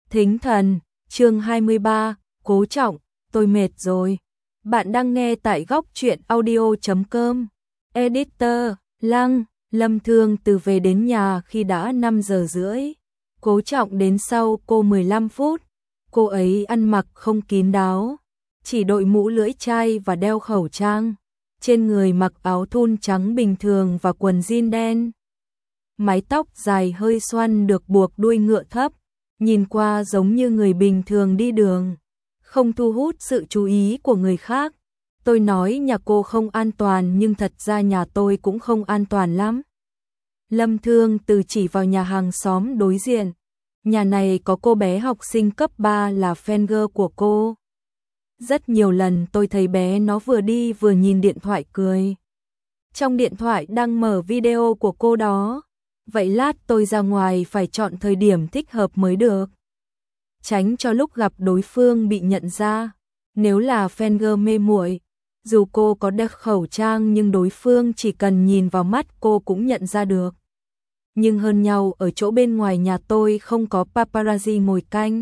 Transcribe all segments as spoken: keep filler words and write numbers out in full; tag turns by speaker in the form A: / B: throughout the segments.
A: Thính thần, chương hai mươi ba, Cố Trọng, tôi mệt rồi. Bạn đang nghe tại góc truyện audio chấm com. Editor, Lăng, Lâm Thương Từ về đến nhà khi đã năm giờ rưỡi. Cố Trọng đến sau cô mười lăm phút. Cô ấy ăn mặc không kín đáo, chỉ đội mũ lưỡi chai và đeo khẩu trang. Trên người mặc áo thun trắng bình thường và quần jean đen. Mái tóc dài hơi xoăn được buộc đuôi ngựa thấp, nhìn qua giống như người bình thường đi đường, không thu hút sự chú ý của người khác. Tôi nói nhà cô không an toàn nhưng thật ra nhà tôi cũng không an toàn lắm. Lâm Thương Từ chỉ vào nhà hàng xóm đối diện. Nhà này có cô bé học sinh cấp ba là fan girl của cô. Rất nhiều lần tôi thấy bé nó vừa đi vừa nhìn điện thoại cười. Trong điện thoại đang mở video của cô đó. Vậy lát tôi ra ngoài phải chọn thời điểm thích hợp mới được. Tránh cho lúc gặp đối phương bị nhận ra. Nếu là fan girl mê muội, dù cô có đeo khẩu trang nhưng đối phương chỉ cần nhìn vào mắt cô cũng nhận ra được. Nhưng hơn nhau ở chỗ bên ngoài nhà tôi không có paparazzi ngồi canh.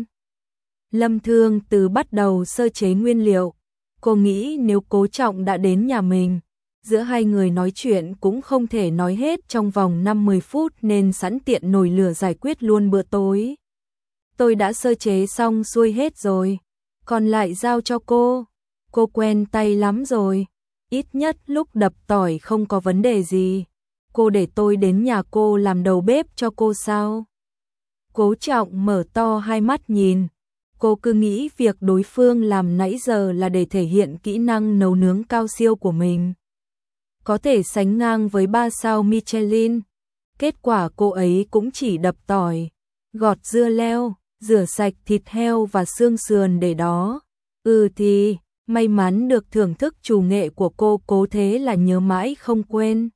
A: Lâm Thương Từ bắt đầu sơ chế nguyên liệu. Cô nghĩ nếu Cố Trọng đã đến nhà mình, giữa hai người nói chuyện cũng không thể nói hết trong vòng năm mười phút nên sẵn tiện nồi lửa giải quyết luôn bữa tối. Tôi đã sơ chế xong xuôi hết rồi, còn lại giao cho cô. Cô quen tay lắm rồi, ít nhất lúc đập tỏi không có vấn đề gì. Cô để tôi đến nhà cô làm đầu bếp cho cô sao? Cố Trọng mở to hai mắt nhìn. Cô cứ nghĩ việc đối phương làm nãy giờ là để thể hiện kỹ năng nấu nướng cao siêu của mình, có thể sánh ngang với ba sao Michelin. Kết quả cô ấy cũng chỉ đập tỏi, gọt dưa leo, rửa sạch thịt heo và xương sườn để đó. Ừ thì, may mắn được thưởng thức chủ nghệ của cô, cố thế là nhớ mãi không quên.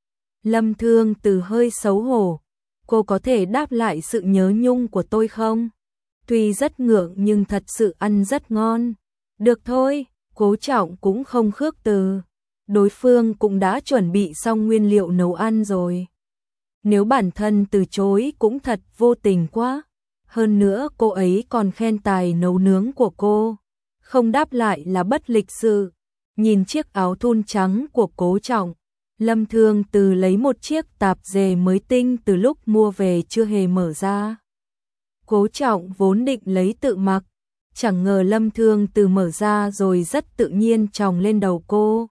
A: Lâm Thương Từ hơi xấu hổ. Cô có thể đáp lại sự nhớ nhung của tôi không? Tuy rất ngượng nhưng thật sự ăn rất ngon. Được thôi, Cố Trọng cũng không khước từ. Đối phương cũng đã chuẩn bị xong nguyên liệu nấu ăn rồi. Nếu bản thân từ chối cũng thật vô tình quá. Hơn nữa cô ấy còn khen tài nấu nướng của cô. Không đáp lại là bất lịch sự. Nhìn chiếc áo thun trắng của Cố Trọng, Lâm Thương Từ lấy một chiếc tạp dề mới tinh từ lúc mua về chưa hề mở ra. Cố Trọng vốn định lấy tự mặc, chẳng ngờ Lâm Thương Từ mở ra rồi rất tự nhiên chòng lên đầu cô.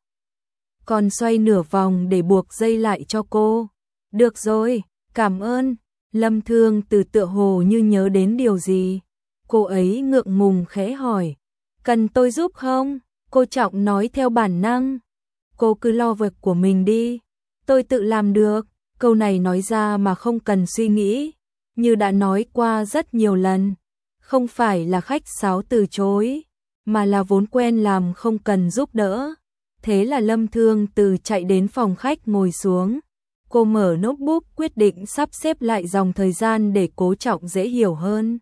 A: Còn xoay nửa vòng để buộc dây lại cho cô. Được rồi, cảm ơn. Lâm Thương Từ tựa hồ như nhớ đến điều gì. Cô ấy ngượng ngùng khẽ hỏi. Cần tôi giúp không? Cố Trọng nói theo bản năng. Cô cứ lo việc của mình đi. Tôi tự làm được. Câu này nói ra mà không cần suy nghĩ. Như đã nói qua rất nhiều lần. Không phải là khách sáo từ chối, mà là vốn quen làm không cần giúp đỡ. Thế là Lâm Thương Từ chạy đến phòng khách ngồi xuống. Cô mở notebook quyết định sắp xếp lại dòng thời gian để Cố Trọng dễ hiểu hơn.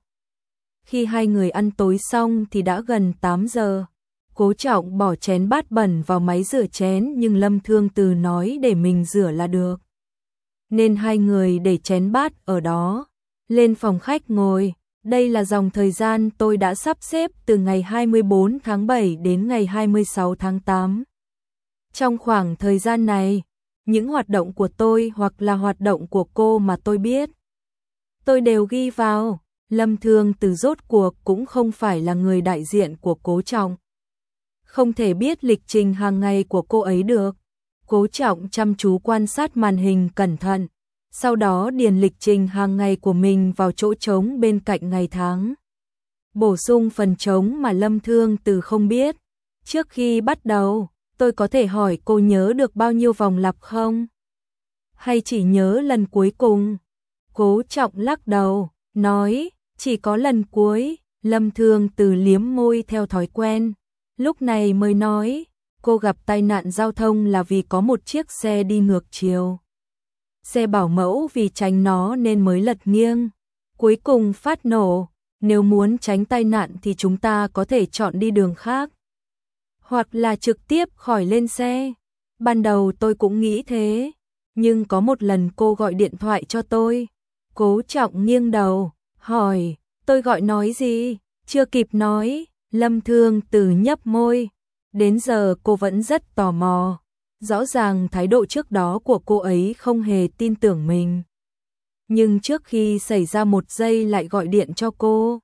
A: Khi hai người ăn tối xong thì đã gần tám giờ. Cố Trọng bỏ chén bát bẩn vào máy rửa chén nhưng Lâm Thương Từ nói để mình rửa là được. Nên hai người để chén bát ở đó. Lên phòng khách ngồi. Đây là dòng thời gian tôi đã sắp xếp từ ngày hai mươi bốn tháng bảy đến ngày hai mươi sáu tháng tám. Trong khoảng thời gian này, những hoạt động của tôi hoặc là hoạt động của cô mà tôi biết, tôi đều ghi vào. Lâm Thương Từ rốt cuộc cũng không phải là người đại diện của Cố Trọng. Không thể biết lịch trình hàng ngày của cô ấy được. Cố Trọng chăm chú quan sát màn hình cẩn thận, sau đó điền lịch trình hàng ngày của mình vào chỗ trống bên cạnh ngày tháng. Bổ sung phần trống mà Lâm Thương Từ không biết. Trước khi bắt đầu, tôi có thể hỏi cô nhớ được bao nhiêu vòng lặp không? Hay chỉ nhớ lần cuối cùng? Cố Trọng lắc đầu, nói, chỉ có lần cuối. Lâm Thương Từ liếm môi theo thói quen. Lúc này mới nói, cô gặp tai nạn giao thông là vì có một chiếc xe đi ngược chiều. Xe bảo mẫu vì tránh nó nên mới lật nghiêng. Cuối cùng phát nổ. Nếu muốn tránh tai nạn thì chúng ta có thể chọn đi đường khác. Hoặc là trực tiếp khỏi lên xe. Ban đầu tôi cũng nghĩ thế. Nhưng có một lần cô gọi điện thoại cho tôi. Cố Trọng nghiêng đầu, hỏi, Tôi gọi nói gì? Chưa kịp nói, Lâm Thương Từ nhấp môi. Đến giờ cô vẫn rất tò mò. Rõ ràng thái độ trước đó của cô ấy không hề tin tưởng mình. Nhưng trước khi xảy ra một giây lại gọi điện cho cô.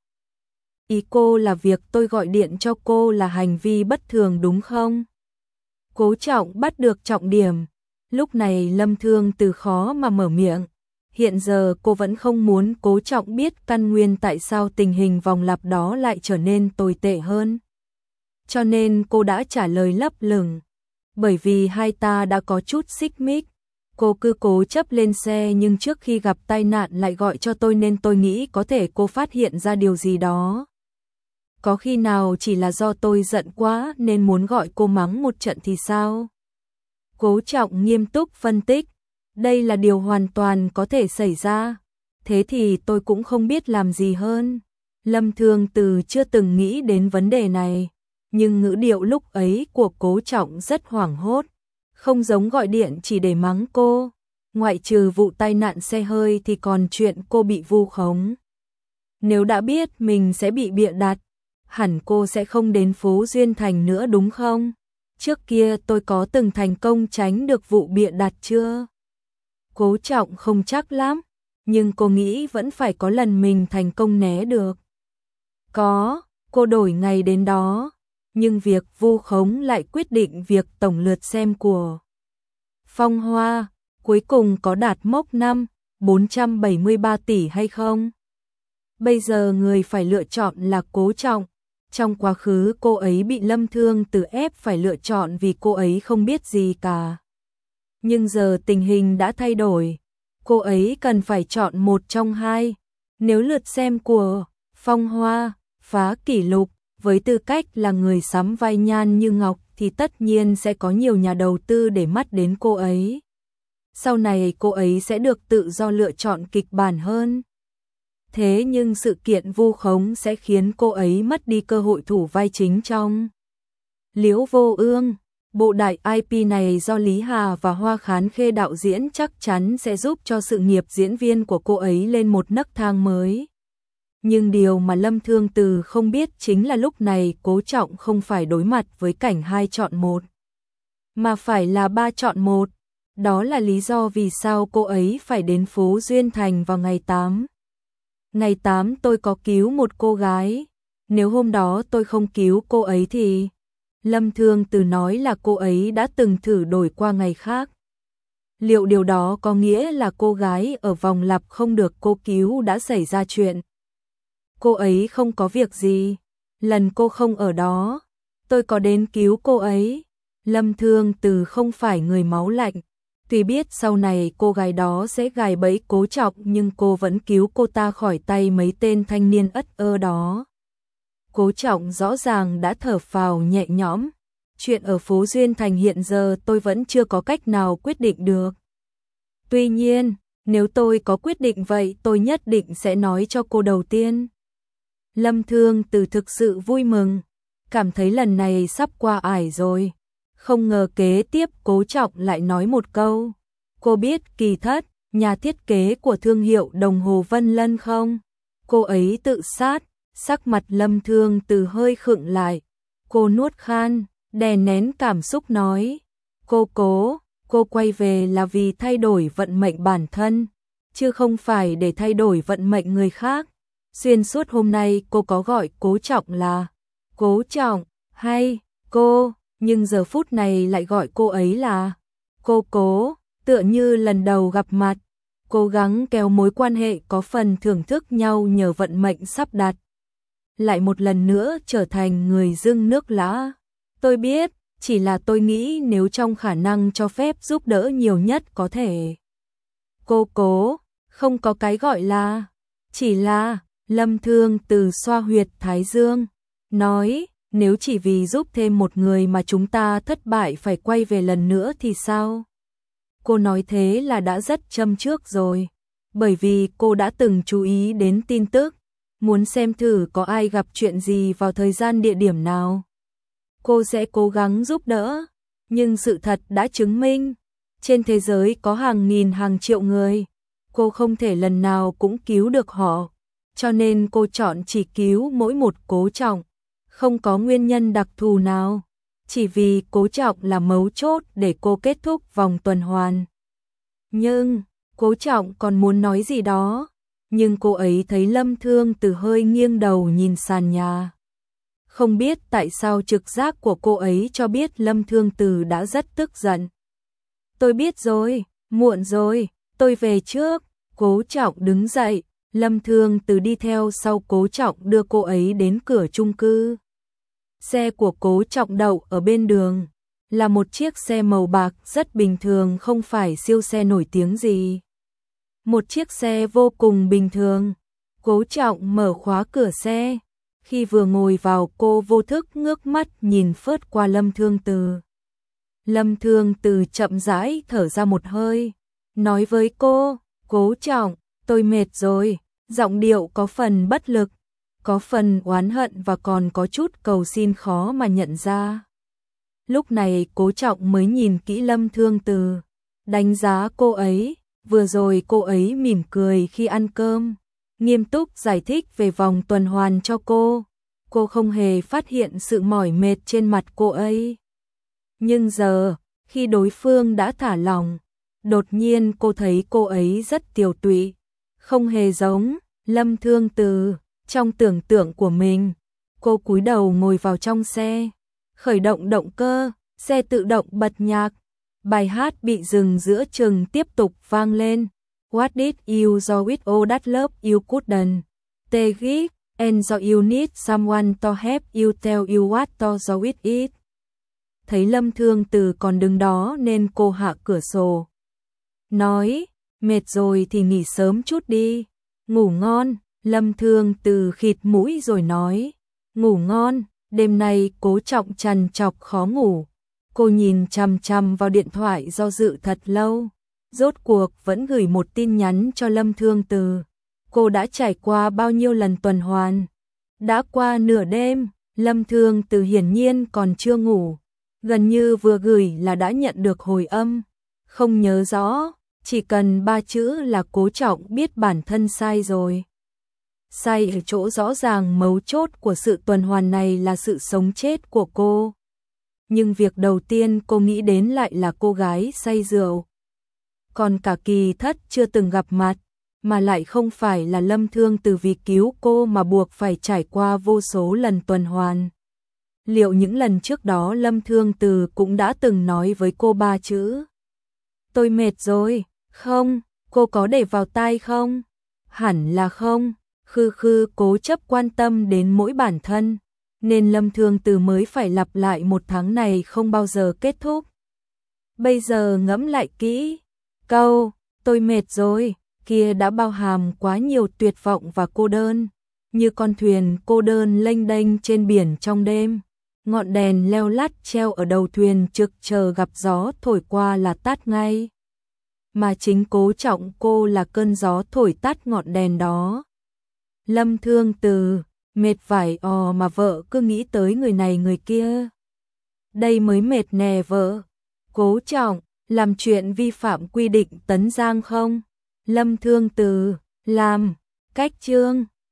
A: Ý cô là việc tôi gọi điện cho cô là hành vi bất thường đúng không? Cố Trọng bắt được trọng điểm. Lúc này Lâm Thương Từ khó mà mở miệng. Hiện giờ cô vẫn không muốn Cố Trọng biết căn nguyên tại sao tình hình vòng lặp đó lại trở nên tồi tệ hơn. Cho nên cô đã trả lời lấp lửng. Bởi vì hai ta đã có chút xích mích. Cô cứ cố chấp lên xe nhưng trước khi gặp tai nạn lại gọi cho tôi nên tôi nghĩ có thể cô phát hiện ra điều gì đó. Có khi nào chỉ là do tôi giận quá nên muốn gọi cô mắng một trận thì sao? Cố Trọng nghiêm túc phân tích. Đây là điều hoàn toàn có thể xảy ra. Thế thì tôi cũng không biết làm gì hơn. Lâm Thương Từ chưa từng nghĩ đến vấn đề này. Nhưng ngữ điệu lúc ấy của Cố Trọng rất hoảng hốt. Không giống gọi điện chỉ để mắng cô. Ngoại trừ vụ tai nạn xe hơi thì còn chuyện cô bị vu khống. Nếu đã biết mình sẽ bị bịa đặt, hẳn cô sẽ không đến phố Duyên Thành nữa đúng không? Trước kia tôi có từng thành công tránh được vụ bịa đặt chưa? Cố Trọng không chắc lắm, nhưng cô nghĩ vẫn phải có lần mình thành công né được. Có, cô đổi ngày đến đó, nhưng việc vu khống lại quyết định việc tổng lượt xem của Phong Hoa cuối cùng có đạt mốc năm bốn trăm bảy mươi ba tỷ hay không? Bây giờ người phải lựa chọn là Cố Trọng. Trong quá khứ cô ấy bị Lâm Thương Từ ép phải lựa chọn vì cô ấy không biết gì cả. Nhưng giờ tình hình đã thay đổi. Cô ấy cần phải chọn một trong hai. Nếu lượt xem của Phong Hoa phá kỷ lục, với tư cách là người sắm vai Nhan Như Ngọc thì tất nhiên sẽ có nhiều nhà đầu tư để mắt đến cô ấy. Sau này cô ấy sẽ được tự do lựa chọn kịch bản hơn. Thế nhưng sự kiện vu khống sẽ khiến cô ấy mất đi cơ hội thủ vai chính trong Liễu Vô Ương. Bộ đại i pê này do Lý Hà và Hoa Khán Khê đạo diễn chắc chắn sẽ giúp cho sự nghiệp diễn viên của cô ấy lên một nấc thang mới. Nhưng điều mà Lâm Thương Từ không biết chính là lúc này Cố Trọng không phải đối mặt với cảnh hai chọn một, mà phải là ba chọn một. Đó là lý do vì sao cô ấy phải đến phố Duyên Thành vào ngày tám. Ngày tám tôi có cứu một cô gái. Nếu hôm đó tôi không cứu cô ấy thì... Lâm Thương Từ nói là cô ấy đã từng thử đổi qua ngày khác. Liệu điều đó có nghĩa là cô gái ở vòng lặp không được cô cứu đã xảy ra chuyện? Cô ấy không có việc gì. Lần cô không ở đó, tôi có đến cứu cô ấy. Lâm Thương Từ không phải người máu lạnh. Tuy biết sau này cô gái đó sẽ gài bẫy Cố Trọng nhưng cô vẫn cứu cô ta khỏi tay mấy tên thanh niên ất ơ đó. Cố Trọng rõ ràng đã thở phào nhẹ nhõm. Chuyện ở phố Duyên Thành hiện giờ tôi vẫn chưa có cách nào quyết định được. Tuy nhiên, nếu tôi có quyết định vậy tôi nhất định sẽ nói cho cô đầu tiên. Lâm Thương Từ thực sự vui mừng, cảm thấy lần này sắp qua ải rồi. Không ngờ kế tiếp Cố Trọng lại nói một câu. Cô biết Kỳ Thất, nhà thiết kế của thương hiệu đồng hồ Vân Lân không? Cô ấy tự sát. Sắc mặt Lâm Thương Từ hơi khựng lại. Cô nuốt khan, đè nén cảm xúc nói. Cô cố, cô quay về là vì thay đổi vận mệnh bản thân, chứ không phải để thay đổi vận mệnh người khác. Xuyên suốt hôm nay cô có gọi Cố Trọng là Cố Trọng hay cô, nhưng giờ phút này lại gọi cô ấy là cô cố, tựa như lần đầu gặp mặt. Cố gắng kéo mối quan hệ có phần thưởng thức nhau nhờ vận mệnh sắp đặt. Lại một lần nữa trở thành người dưng nước lã. Tôi biết, chỉ là tôi nghĩ nếu trong khả năng cho phép giúp đỡ nhiều nhất có thể. Cô cố, không có cái gọi là, chỉ là, Lâm Thương Từ xoa huyệt thái dương, nói, nếu chỉ vì giúp thêm một người mà chúng ta thất bại phải quay về lần nữa thì sao? Cô nói thế là đã rất châm trước rồi, bởi vì cô đã từng chú ý đến tin tức. Muốn xem thử có ai gặp chuyện gì vào thời gian địa điểm nào. Cô sẽ cố gắng giúp đỡ, nhưng sự thật đã chứng minh, trên thế giới có hàng nghìn hàng triệu người, cô không thể lần nào cũng cứu được họ. cho nên cô chọn chỉ cứu mỗi một Cố Trọng, không có nguyên nhân đặc thù nào, chỉ vì Cố Trọng là mấu chốt để cô kết thúc vòng tuần hoàn. Nhưng, Cố Trọng còn muốn nói gì đó, nhưng cô ấy thấy Lâm Thương Từ hơi nghiêng đầu nhìn sàn nhà. Không biết tại sao trực giác của cô ấy cho biết Lâm Thương Từ đã rất tức giận. Tôi biết rồi, muộn rồi, tôi về trước. Cố Trọng đứng dậy, Lâm Thương Từ đi theo sau Cố Trọng đưa cô ấy đến cửa chung cư. Xe của Cố Trọng đậu ở bên đường, là một chiếc xe màu bạc rất bình thường, không phải siêu xe nổi tiếng gì. Một chiếc xe vô cùng bình thường. Cố Trọng mở khóa cửa xe. Khi vừa ngồi vào, cô vô thức ngước mắt nhìn phớt qua Lâm Thương Từ. Lâm Thương Từ chậm rãi thở ra một hơi, nói với cô, Cố Trọng, tôi mệt rồi, giọng điệu có phần bất lực, có phần oán hận và còn có chút cầu xin khó mà nhận ra. Lúc này Cố Trọng mới nhìn kỹ Lâm Thương Từ, đánh giá cô ấy, vừa rồi cô ấy mỉm cười khi ăn cơm, nghiêm túc giải thích về vòng tuần hoàn cho cô. Cô không hề phát hiện sự mỏi mệt trên mặt cô ấy. Nhưng giờ, khi đối phương đã thả lỏng, đột nhiên cô thấy cô ấy rất tiều tụy, không hề giống Lâm Thương Từ trong tưởng tượng của mình. Cô cúi đầu ngồi vào trong xe, khởi động động cơ, xe tự động bật nhạc. Bài hát bị dừng giữa chừng tiếp tục vang lên. What did you do with all that love you couldn't take it, and so you need someone to help you tell you what to do with it. Thấy Lâm Thương Từ còn đứng đó nên cô hạ cửa sổ, nói, mệt rồi thì nghỉ sớm chút đi, ngủ ngon. Lâm Thương Từ khịt mũi rồi nói, ngủ ngon. Đêm nay Cố Trọng trằn trọc khó ngủ. Cô nhìn chằm chằm vào điện thoại do dự thật lâu, rốt cuộc vẫn gửi một tin nhắn cho Lâm Thương Từ. Cô đã trải qua bao nhiêu lần tuần hoàn? Đã qua nửa đêm, Lâm Thương Từ hiển nhiên còn chưa ngủ. Gần như vừa gửi là đã nhận được hồi âm. Không nhớ rõ, chỉ cần ba chữ là Cố Trọng biết bản thân sai rồi. Sai ở chỗ rõ ràng mấu chốt của sự tuần hoàn này là sự sống chết của cô. Nhưng việc đầu tiên cô nghĩ đến lại là cô gái say rượu. Còn cả Kỳ Thất chưa từng gặp mặt, mà lại không phải là Lâm Thương Từ vì cứu cô mà buộc phải trải qua vô số lần tuần hoàn. Liệu những lần trước đó Lâm Thương Từ cũng đã từng nói với cô ba chữ? Tôi mệt rồi. Không, cô có để vào tai không? Hẳn là không. Khư khư cố chấp quan tâm đến mỗi bản thân, nên Lâm Thương Từ mới phải lặp lại một tháng này không bao giờ kết thúc. Bây giờ ngẫm lại kỹ, câu tôi mệt rồi kia đã bao hàm quá nhiều tuyệt vọng và cô đơn, như con thuyền cô đơn lênh đênh trên biển trong đêm, ngọn đèn leo lắt treo ở đầu thuyền trực chờ gặp gió thổi qua là tắt ngay. Mà chính Cố Trọng cô là cơn gió thổi tắt ngọn đèn đó. Lâm Thương Từ, mệt vải ò mà vợ cứ nghĩ tới người này người kia. Đây mới mệt nè vợ. Cố Trọng, làm chuyện vi phạm quy định tấn giang không? Lâm Thương Từ, làm, cách chương.